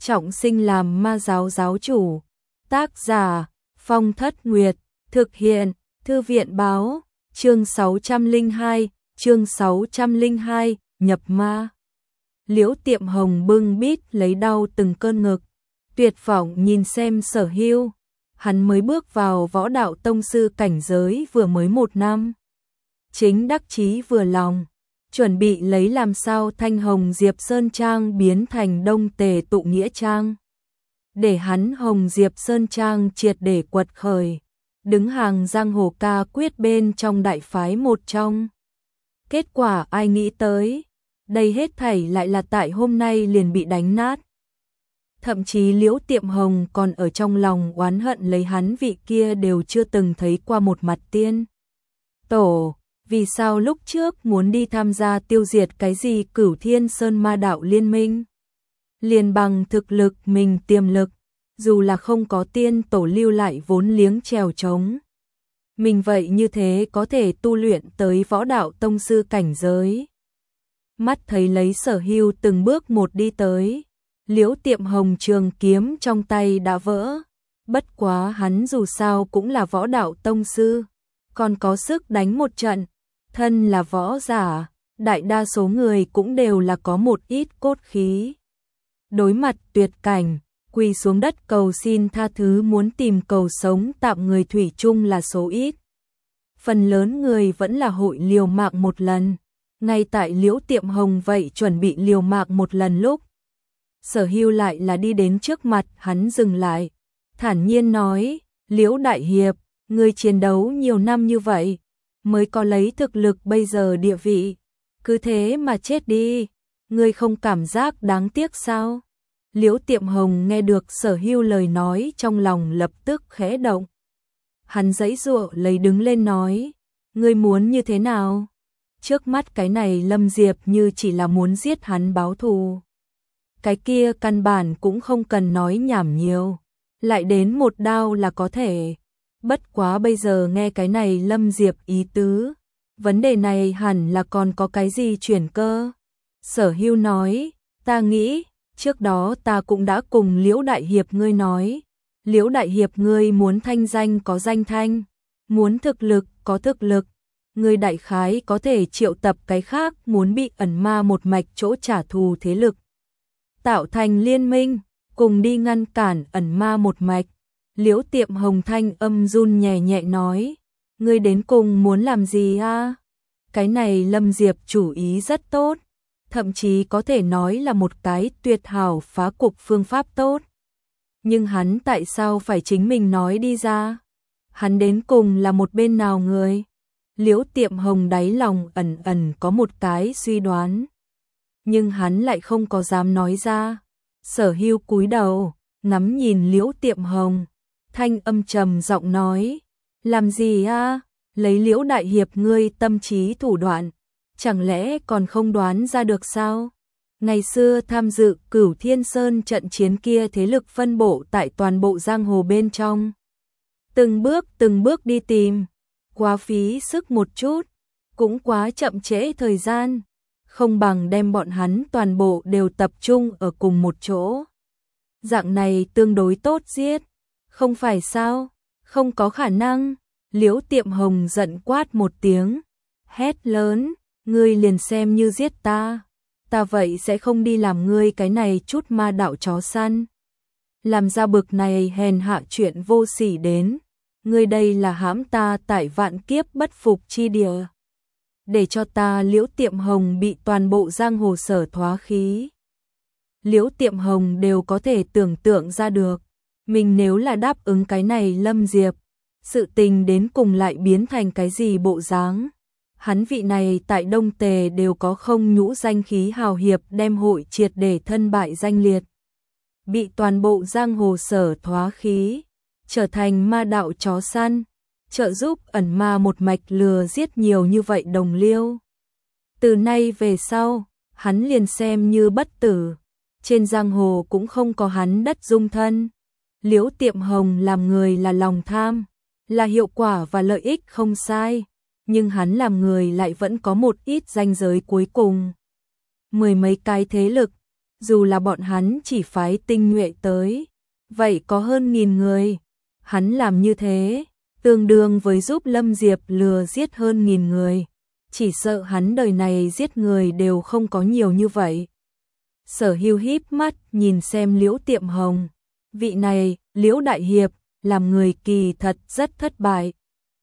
trọng sinh làm ma giáo giáo chủ. Tác giả Phong Thất Nguyệt, thực hiện Thư viện báo, chương 602, nhập ma. Liễu Tiệm Hồng bưng bít lấy đau từng cơn ngực, tuyệt vọng nhìn xem Sở Hưu. Hắn mới bước vào võ đạo tông sư cảnh giới vừa mới 1 năm. Chính đắc chí vừa lòng, chuẩn bị lấy làm sao Thanh Hồng Diệp Sơn Trang biến thành Đông Tề Tụ Nghĩa Trang. Để hắn Hồng Diệp Sơn Trang triệt để quật khởi, đứng hàng giang hồ ca quyết bên trong đại phái một trong. Kết quả ai nghĩ tới, đây hết thảy lại là tại hôm nay liền bị đánh nát. Thậm chí Liễu Tiệm Hồng còn ở trong lòng oán hận lấy hắn vị kia đều chưa từng thấy qua một mặt tiên tổ, vì sao lúc trước muốn đi tham gia tiêu diệt cái gì Cửu Thiên Sơn Ma Đạo Liên Minh. Liền bằng thực lực mình tiềm lực, dù là không có tiên tổ lưu lại vốn liếng trèo trống, mình vậy như thế có thể tu luyện tới võ đạo tông sư cảnh giới. Mắt thấy lấy Sở Hưu từng bước một đi tới, Liễu Tiệm Hồng trường kiếm trong tay đã vỡ. Bất quá hắn dù sao cũng là võ đạo tông sư, còn có sức đánh một trận. Thân là võ giả, đại đa số người cũng đều là có một ít cốt khí. Đối mặt tuyệt cảnh, quỳ xuống đất cầu xin tha thứ muốn tìm cầu sống tạm người thủy chung là số ít. Phần lớn người vẫn là hội liều mạng một lần. Ngay tại Liễu Tiệm Hồng vậy chuẩn bị liều mạng một lần lúc, Sở Hưu lại là đi đến trước mặt hắn dừng lại, thản nhiên nói: Liễu Đại Hiệp, ngươi chiến đấu nhiều năm như vậy, mới có lấy thực lực bây giờ địa vị, cứ thế mà chết đi, ngươi không cảm giác đáng tiếc sao? Liễu Tiệm Hồng nghe được Sở Hưu lời nói trong lòng lập tức khẽ động. Hắn giãy giụa lấy đứng lên nói: ngươi muốn như thế nào? Trước mắt cái này Lâm Diệp như chỉ là muốn giết hắn báo thù. Cái kia căn bản cũng không cần nói nhảm nhiều, lại đến một đao là có thể. Bất quá bây giờ nghe cái này Lâm Diệp ý tứ, vấn đề này hẳn là còn có cái gì chuyển cơ. Sở Hưu nói: ta nghĩ, trước đó ta cũng đã cùng Liễu Đại Hiệp ngươi nói, Liễu Đại Hiệp ngươi muốn thanh danh có danh thanh, muốn thực lực có thực lực, ngươi đại khái có thể triệu tập cái khác muốn bị ẩn ma một mạch chỗ trả thù thế lực, tạo thành liên minh, cùng đi ngăn cản ẩn ma một mạch. Liễu Tiệm Hồng thanh âm run nhẹ nhẹ nói: ngươi đến cùng muốn làm gì a? Cái này Lâm Diệp chủ ý rất tốt, thậm chí có thể nói là một cái tuyệt hảo phá cục phương pháp tốt. Nhưng hắn tại sao phải chính mình nói đi ra? Hắn đến cùng là một bên nào người? Liễu Tiệm Hồng đáy lòng ẩn ẩn có một cái suy đoán, nhưng hắn lại không có dám nói ra. Sở Hưu cúi đầu, ngắm nhìn Liễu Tiệm Hồng, thanh âm trầm giọng nói: làm gì a? Lấy Liễu Đại Hiệp ngươi tâm trí thủ đoạn, chẳng lẽ còn không đoán ra được sao? Ngày xưa tham dự Cửu Thiên Sơn trận chiến kia thế lực phân bộ tại toàn bộ giang hồ bên trong. Từng bước đi tìm, quá phí sức một chút, cũng quá chậm trễ thời gian, không bằng đem bọn hắn toàn bộ đều tập trung ở cùng một chỗ. Dạng này tương đối tốt giết, không phải sao? Không có khả năng. Liễu Tiệm Hồng giận quát một tiếng, hét lớn: ngươi liền xem như giết ta, ta vậy sẽ không đi làm ngươi cái này chút ma đạo chó săn. Làm ra bực này hèn hạ chuyện vô sỉ đến, ngươi đây là hãm ta tại vạn kiếp bất phục chi địa. Để cho ta Liễu Tiệm Hồng bị toàn bộ giang hồ sở thoá khí. Liễu Tiệm Hồng đều có thể tưởng tượng ra được, mình nếu là đáp ứng cái này Lâm Diệp, sự tình đến cùng lại biến thành cái gì bộ dáng. Hắn vị này tại Đông Tề đều có không nhũ danh khí hào hiệp đem hội triệt để thân bại danh liệt, bị toàn bộ giang hồ sở thoá khí, trở thành ma đạo chó săn, trợ giúp ẩn ma một mạch lừa giết nhiều như vậy đồng liêu. Từ nay về sau, hắn liền xem như bất tử, trên giang hồ cũng không có hắn đất dung thân. Liễu Tiệm Hồng làm người là lòng tham, là hiệu quả và lợi ích không sai, nhưng hắn làm người lại vẫn có một ít ranh giới cuối cùng. Mười mấy cái thế lực, dù là bọn hắn chỉ phái tinh nhuệ tới, vậy có hơn 1000 người. Hắn làm như thế, tương đương với giúp Lâm Diệp lừa giết hơn 1000 người. Chỉ sợ hắn đời này giết người đều không có nhiều như vậy. Sở Hưu híp mắt nhìn xem Liễu Tiệm Hồng. Vị này, Liễu Đại Hiệp, làm người kỳ thật rất thất bại.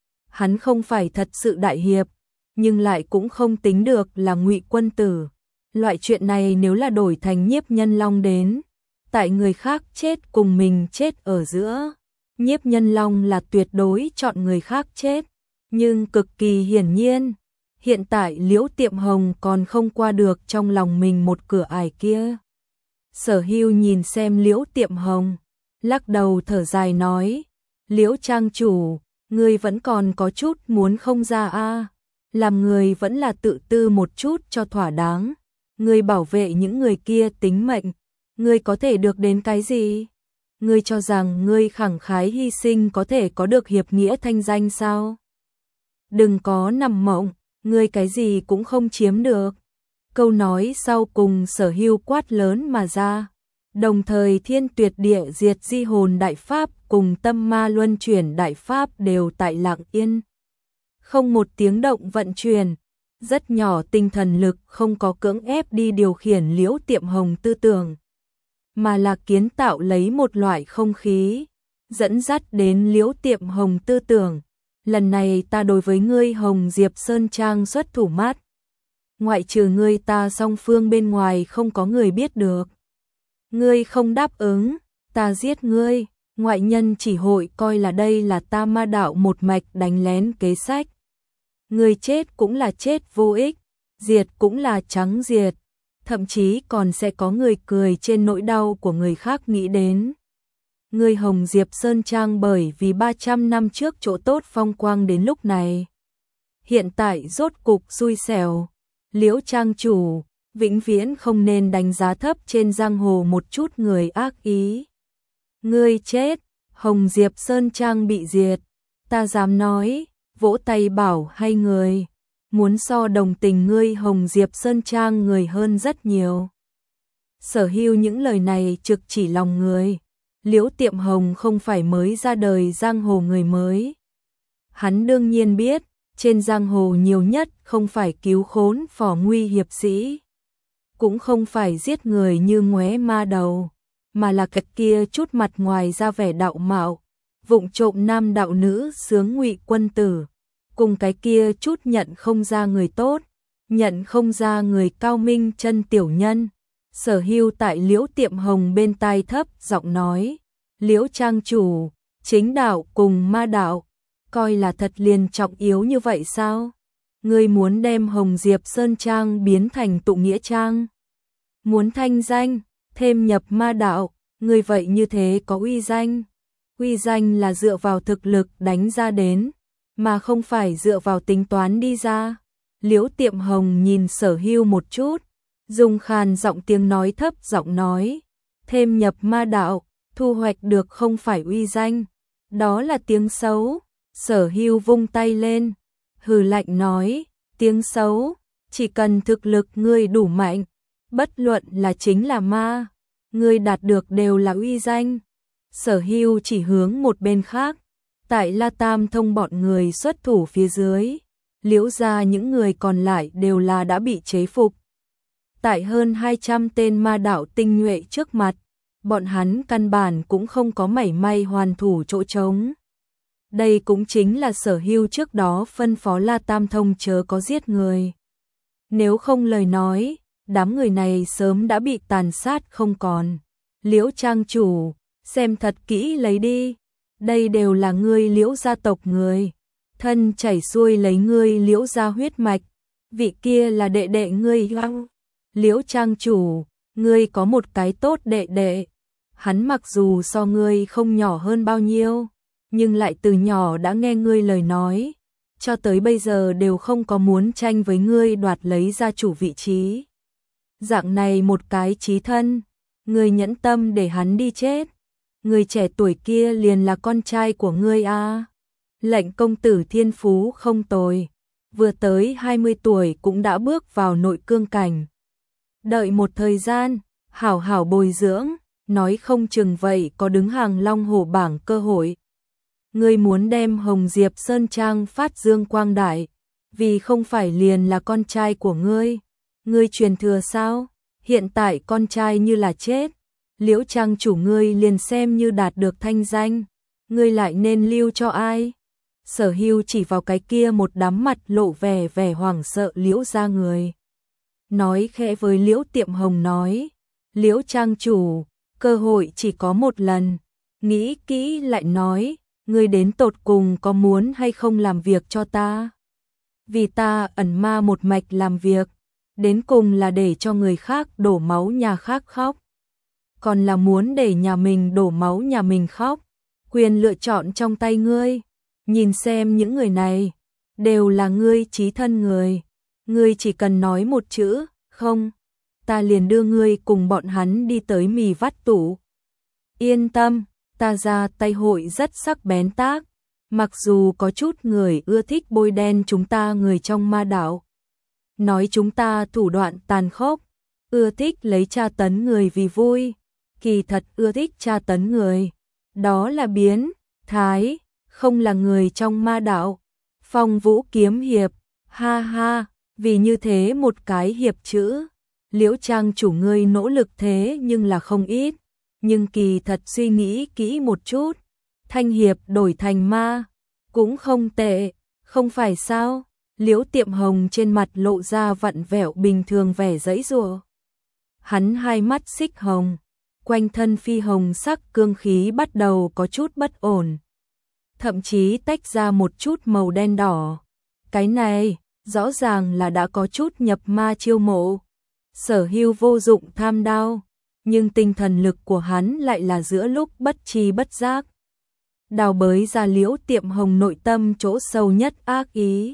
Hắn không phải thật sự đại hiệp, nhưng lại cũng không tính được là Ngụy quân tử. Loại chuyện này nếu là đổi thành Nhiếp Nhân Long đến, tại người khác chết cùng mình chết ở giữa, Nhiếp Nhân Long là tuyệt đối chọn người khác chết. Nhưng cực kỳ hiển nhiên, hiện tại Liễu Tiệm Hồng còn không qua được trong lòng mình một cửa ải kia. Sở Hưu nhìn xem Liễu Tiệm Hồng, lắc đầu thở dài nói, Liễu trang chủ, ngươi vẫn còn có chút muốn không ra a, làm người vẫn là tự tư một chút cho thỏa đáng. Ngươi bảo vệ những người kia tính mệnh, ngươi có thể được đến cái gì? Ngươi cho rằng ngươi khẳng khái hy sinh có thể có được hiệp nghĩa thanh danh sao? Đừng có nằm mộng, ngươi cái gì cũng không chiếm được. Câu nói sau cùng Sở Hưu quát lớn mà ra. Đồng thời Thiên Tuyệt Địa Diệt Di Hồn Đại Pháp cùng Tâm Ma Luân Chuyển Đại Pháp đều tại lặng yên. Không một tiếng động vận chuyển, rất nhỏ tinh thần lực không có cưỡng ép đi điều khiển Liễu Tiệm Hồng tư tưởng, mà là kiến tạo lấy một loại không khí, dẫn dắt đến Liễu Tiệm Hồng tư tưởng. Lần này ta đối với ngươi Hồng Diệp Sơn Trang xuất thủ mát. Ngoại trừ ngươi ta song phương bên ngoài không có người biết được. Ngươi không đáp ứng, ta giết ngươi. Ngoại nhân chỉ hội coi là đây là ta Ma đạo một mạch đánh lén kế sách. Ngươi chết cũng là chết vô ích, diệt cũng là trắng diệt. Thậm chí còn sẽ có người cười trên nỗi đau của người khác nghĩ đến. Ngươi Hồng Diệp Sơn Trang bởi vì 300 năm trước chỗ tốt phong quang đến lúc này. Hiện tại rốt cục xui xẻo. Liễu trang chủ, vĩnh viễn không nên đánh giá thấp trên giang hồ một chút người ác ý. Ngươi chết, Hồng Diệp Sơn Trang bị diệt. Ta dám nói, vỗ tay bảo hay người. Muốn so đồng tình ngươi Hồng Diệp Sơn Trang người hơn rất nhiều. Sở Hưu những lời này trực chỉ lòng người. Liễu Tiệm Hồng không phải mới ra đời giang hồ người mới. Hắn đương nhiên biết, trên giang hồ nhiều nhất không phải cứu khốn phò nguy hiệp sĩ, cũng không phải giết người như ngoé ma đầu, mà là cái kia chút mặt ngoài ra vẻ đạo mạo, vụng trộm nam đạo nữ sướng Ngụy quân tử, cùng cái kia chút nhận không ra người tốt, nhận không ra người cao minh chân tiểu nhân. Sở Hưu tại Liễu Tiệm Hồng bên tai thấp giọng nói, Liễu trang chủ, chính đạo cùng ma đạo, coi là thật liền trọng yếu như vậy sao? Ngươi muốn đem Hồng Diệp Sơn Trang biến thành tụ nghĩa trang? Muốn thanh danh, thêm nhập ma đạo, ngươi vậy như thế có uy danh? Uy danh là dựa vào thực lực đánh ra đến, mà không phải dựa vào tính toán đi ra. Liễu Tiệm Hồng nhìn Sở Hưu một chút, dùng khàn giọng tiếng nói thấp giọng nói, thêm nhập ma đạo, thu hoạch được không phải uy danh, đó là tiếng xấu. Sở Hưu vung tay lên, hừ lạnh nói, tiếng xấu, chỉ cần thực lực ngươi đủ mạnh, bất luận là chính là ma, ngươi đạt được đều là uy danh. Sở Hưu chỉ hướng một bên khác, tại La Tam Thông bọn người xuất thủ phía dưới, Liễu gia những người còn lại đều là đã bị chế phục. Tại hơn 200 tên ma đạo tinh nhuệ trước mặt, bọn hắn căn bản cũng không có mảy may hoàn thủ chỗ trống. Đây cũng chính là Sở Hưu trước đó phân phó La Tam Thông chớ có giết người. Nếu không lời nói, đám người này sớm đã bị tàn sát không còn. Liễu trang chủ, xem thật kỹ lấy đi. Đây đều là ngươi Liễu gia tộc người. Thân chảy xuôi lấy ngươi Liễu gia huyết mạch. Vị kia là đệ đệ ngươi. Liễu trang chủ, ngươi có một cái tốt đệ đệ. Hắn mặc dù so ngươi không nhỏ hơn bao nhiêu, nhưng lại từ nhỏ đã nghe ngươi lời nói, cho tới bây giờ đều không có muốn tranh với ngươi đoạt lấy gia chủ vị trí. Dạng này một cái chí thân, ngươi nhẫn tâm để hắn đi chết. Người trẻ tuổi kia liền là con trai của ngươi a. Lệnh công tử thiên phú không tồi, vừa tới 20 tuổi cũng đã bước vào nội cương cảnh. Đợi một thời gian, hảo hảo bồi dưỡng, nói không chừng vậy có đứng hàng long hổ bảng cơ hội. Ngươi muốn đem Hồng Diệp Sơn Trang phát dương quang đại, vì không phải liền là con trai của ngươi. Ngươi truyền thừa sao? Hiện tại con trai như là chết, Liễu Trang chủ ngươi liền xem như đạt được thanh danh, ngươi lại nên lưu cho ai? Sở Hưu chỉ vào cái kia một đám mặt lộ vẻ hoảng sợ Liễu gia người. Nói khẽ với Liễu Tiệm Hồng nói, Liễu Trang chủ, cơ hội chỉ có một lần, nghĩ kỹ lại nói, ngươi đến tột cùng có muốn hay không làm việc cho ta? Vì ta ẩn ma một mạch làm việc, đến cùng là để cho người khác đổ máu nhà khác khóc, còn là muốn để nhà mình đổ máu nhà mình khóc, quyền lựa chọn trong tay ngươi. Nhìn xem những người này, đều là ngươi chí thân người, ngươi chỉ cần nói một chữ, không, ta liền đưa ngươi cùng bọn hắn đi tới mì vắt tủ. Yên tâm, ta ra tay hội rất sắc bén tác, mặc dù có chút người ưa thích bôi đen chúng ta người trong ma đạo, nói chúng ta thủ đoạn tàn khốc, ưa thích lấy tra tấn người vì vui, kỳ thật ưa thích tra tấn người, đó là biến thái, không là người trong ma đạo. Phong Vũ kiếm hiệp, ha ha, vì như thế một cái hiệp chữ, Liễu Trang chủ ngươi nỗ lực thế nhưng là không ít, nhưng kỳ thật suy nghĩ kỹ một chút, thanh hiệp đổi thành ma, cũng không tệ, không phải sao? Liễu Tiệm Hồng trên mặt lộ ra vặn vẹo bình thường vẻ giãy giụa. Hắn hai mắt xích hồng, quanh thân phi hồng sắc cương khí bắt đầu có chút bất ổn, thậm chí tách ra một chút màu đen đỏ. Cái này, rõ ràng là đã có chút nhập ma chiêu mộ. Sở Hưu vô dụng tham đao, nhưng tinh thần lực của hắn lại là giữa lúc bất tri bất giác đào bới ra Liễu Tiệm Hồng nội tâm chỗ sâu nhất ác ý.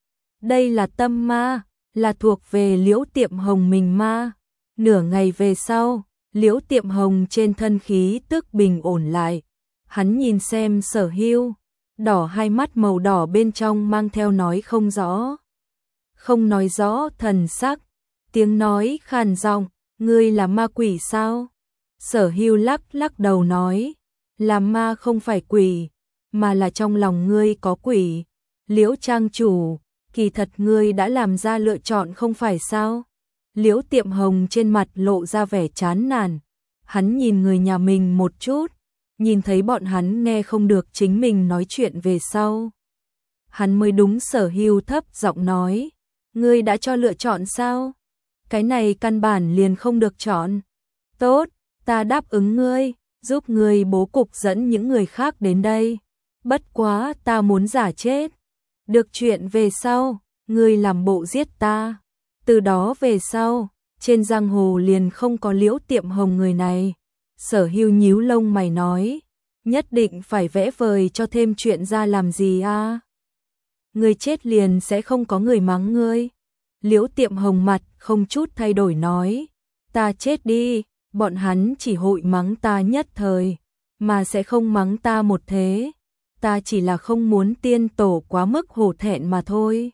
Đây là tâm ma, là thuộc về Liễu Tiệm Hồng mình ma. Nửa ngày về sau, Liễu Tiệm Hồng trên thân khí tức bình ổn lại. Hắn nhìn xem Sở Hưu, đỏ hai mắt màu đỏ bên trong mang theo nói không rõ, không nói rõ thần sắc, tiếng nói khàn giọng, ngươi là ma quỷ sao? Sở Hưu lắc đầu nói, làm ma không phải quỷ, mà là trong lòng ngươi có quỷ. Liễu Trang chủ, kỳ thật ngươi đã làm ra lựa chọn không phải sao? Liễu Tiệm Hồng trên mặt lộ ra vẻ chán nản, hắn nhìn người nhà mình một chút, nhìn thấy bọn hắn nghe không được chính mình nói chuyện về sau. Hắn mới đúng Sở Hưu thấp giọng nói, ngươi đã cho lựa chọn sao? Cái này căn bản liền không được chọn. Tốt, ta đáp ứng ngươi, giúp ngươi bố cục dẫn những người khác đến đây. Bất quá ta muốn giả chết. Được chuyện về sau, ngươi làm bộ giết ta. Từ đó về sau, trên giang hồ liền không có Liễu Tiệm Hồng người này. Sở Hưu nhíu lông mày nói, nhất định phải vẽ vời cho thêm chuyện ra làm gì à? Ngươi chết liền sẽ không có người mắng ngươi. Liễu Tiệm Hồng mặt không chút thay đổi nói, ta chết đi, bọn hắn chỉ hội mắng ta nhất thời, mà sẽ không mắng ta một thế. Ta chỉ là không muốn tiên tổ quá mức hổ thẹn mà thôi.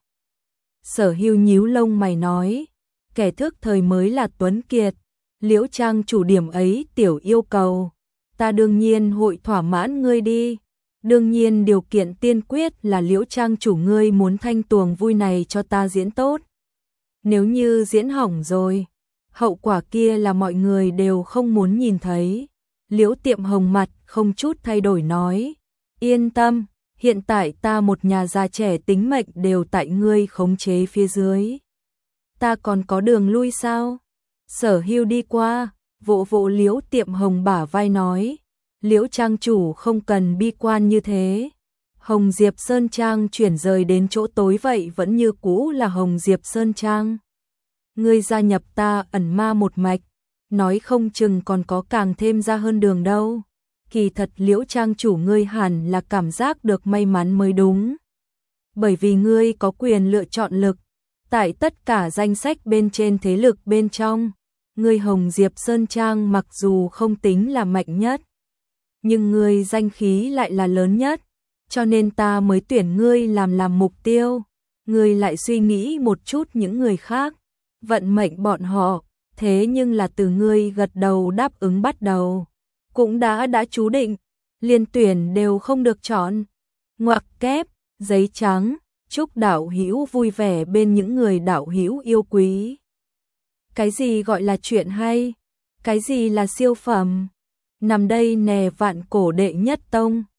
Sở Hưu nhíu lông mày nói, kẻ thức thời mới là tuấn kiệt. Liễu Trang chủ điểm ấy tiểu yêu cầu, ta đương nhiên hội thỏa mãn ngươi đi. Đương nhiên điều kiện tiên quyết là Liễu Trang chủ ngươi muốn thanh tuồng vui này cho ta diễn tốt. Nếu như diễn hỏng rồi, hậu quả kia là mọi người đều không muốn nhìn thấy. Liễu Tiệm Hồng mặt không chút thay đổi nói, yên tâm, hiện tại ta một nhà già trẻ tính mệnh đều tại ngươi khống chế phía dưới. Ta còn có đường lui sao? Sở Hưu đi qua, vỗ vỗ Liễu Tiệm Hồng bả vai nói, Liễu Trang chủ không cần bi quan như thế. Hồng Diệp Sơn Trang chuyển rời đến chỗ tối vậy vẫn như cũ là Hồng Diệp Sơn Trang. Ngươi gia nhập ta ẩn ma một mạch, nói không chừng còn có càng thêm ra hơn đường đâu. Kỳ thật Liễu Trang chủ ngươi hẳn là cảm giác được may mắn mới đúng. Bởi vì ngươi có quyền lựa chọn lực, tại tất cả danh sách bên trên thế lực bên trong, ngươi Hồng Diệp Sơn Trang mặc dù không tính là mạnh nhất, nhưng ngươi danh khí lại là lớn nhất, cho nên ta mới tuyển ngươi làm mục tiêu. Ngươi lại suy nghĩ một chút những người khác, vận mệnh bọn họ, thế nhưng là từ ngươi gật đầu đáp ứng bắt đầu, cũng đã chú định, liên tuyển đều không được chọn. Ngoặc kép, giấy trắng, chúc đạo hữu vui vẻ bên những người đạo hữu yêu quý. Cái gì gọi là chuyện hay? Cái gì là siêu phẩm? Nằm đây nè vạn cổ đệ nhất tông.